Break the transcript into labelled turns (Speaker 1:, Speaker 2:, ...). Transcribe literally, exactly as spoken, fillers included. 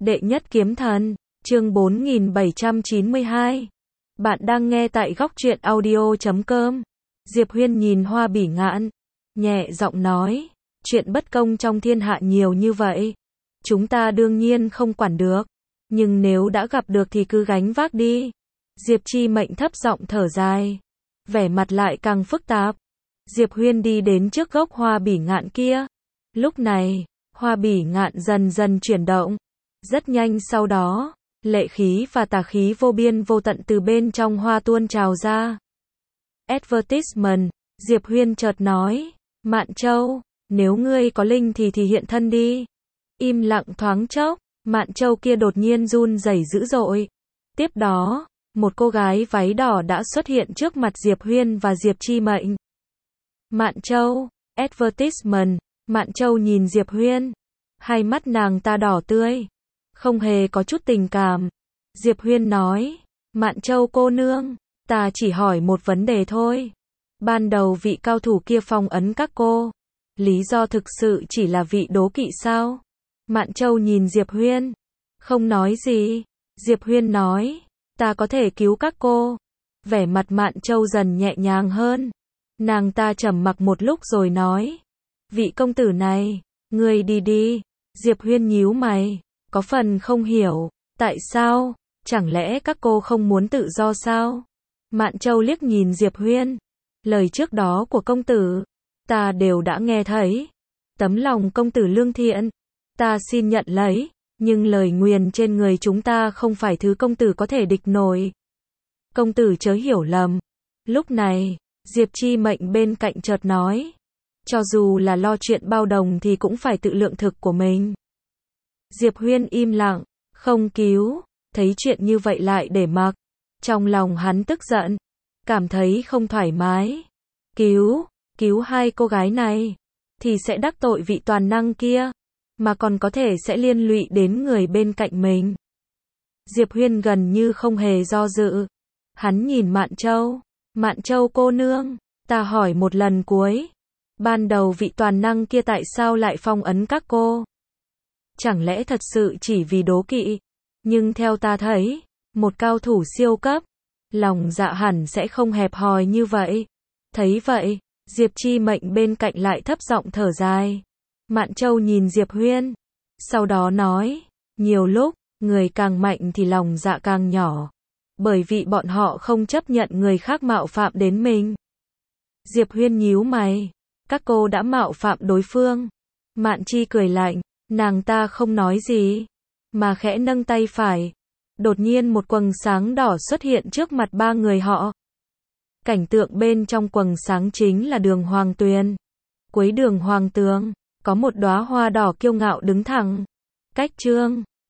Speaker 1: Đệ nhất kiếm thần, chương bốn nghìn bảy trăm chín mươi hai. Bạn đang nghe tại góc truyện audio chấm com. Diệp Huyên nhìn Hoa Bỉ Ngạn, nhẹ giọng nói, chuyện bất công trong thiên hạ nhiều như vậy, chúng ta đương nhiên không quản được, nhưng nếu đã gặp được thì cứ gánh vác đi. Diệp Chi Mệnh thấp giọng thở dài, vẻ mặt lại càng phức tạp. Diệp Huyên đi đến trước gốc Hoa Bỉ Ngạn kia. Lúc này, Hoa Bỉ Ngạn dần dần chuyển động. Rất nhanh sau đó, lệ khí và tà khí vô biên vô tận từ bên trong hoa tuôn trào ra. Advertisement, Diệp Huyên chợt nói, Mạn Châu, nếu ngươi có linh thì thì hiện thân đi. Im lặng thoáng chốc, Mạn Châu kia đột nhiên run rẩy dữ dội. Tiếp đó, một cô gái váy đỏ đã xuất hiện trước mặt Diệp Huyên và Diệp Chi Mệnh. Mạn Châu, advertisement, Mạn Châu nhìn Diệp Huyên, hai mắt nàng ta đỏ tươi, không hề có chút tình cảm. Diệp Huyên nói, Mạn Châu cô nương, ta chỉ hỏi một vấn đề thôi. Ban đầu vị cao thủ kia phong ấn các cô, lý do thực sự chỉ là vị đố kỵ sao? Mạn Châu nhìn Diệp Huyên, không nói gì. Diệp Huyên nói, ta có thể cứu các cô. Vẻ mặt Mạn Châu dần nhẹ nhàng hơn. Nàng ta trầm mặc một lúc rồi nói, vị công tử này, ngươi đi đi. Diệp Huyên nhíu mày, có phần không hiểu, tại sao, chẳng lẽ các cô không muốn tự do sao? Mạn Châu liếc nhìn Diệp Huyên, lời trước đó của công tử, ta đều đã nghe thấy. Tấm lòng công tử lương thiện, ta xin nhận lấy, nhưng lời nguyền trên người chúng ta không phải thứ công tử có thể địch nổi. Công tử chớ hiểu lầm. Lúc này, Diệp Chi Mệnh bên cạnh chợt nói, cho dù là lo chuyện bao đồng thì cũng phải tự lượng thực của mình. Diệp Huyên im lặng, không cứu, thấy chuyện như vậy lại để mặc. Trong lòng hắn tức giận, cảm thấy không thoải mái. Cứu, cứu hai cô gái này, thì sẽ đắc tội vị toàn năng kia, mà còn có thể sẽ liên lụy đến người bên cạnh mình. Diệp Huyên gần như không hề do dự. Hắn nhìn Mạn Châu, Mạn Châu cô nương, ta hỏi một lần cuối. Ban đầu vị toàn năng kia tại sao lại phong ấn các cô? Chẳng lẽ thật sự chỉ vì đố kỵ? Nhưng theo ta thấy, một cao thủ siêu cấp, lòng dạ hẳn sẽ không hẹp hòi như vậy. Thấy vậy, Diệp Chi Mệnh bên cạnh lại thấp giọng thở dài. Mạn Châu nhìn Diệp Huyên, sau đó nói, nhiều lúc, người càng mạnh thì lòng dạ càng nhỏ, bởi vì bọn họ không chấp nhận người khác mạo phạm đến mình. Diệp Huyên nhíu mày, các cô đã mạo phạm đối phương. Mạn Chi cười lạnh, nàng ta không nói gì, mà khẽ nâng tay phải. Đột nhiên một quầng sáng đỏ xuất hiện trước mặt ba người họ. Cảnh tượng bên trong quầng sáng chính là đường Hoàng Tuyền. Cuối đường Hoàng Tường, có một đóa hoa đỏ kiêu ngạo đứng thẳng. Cách chương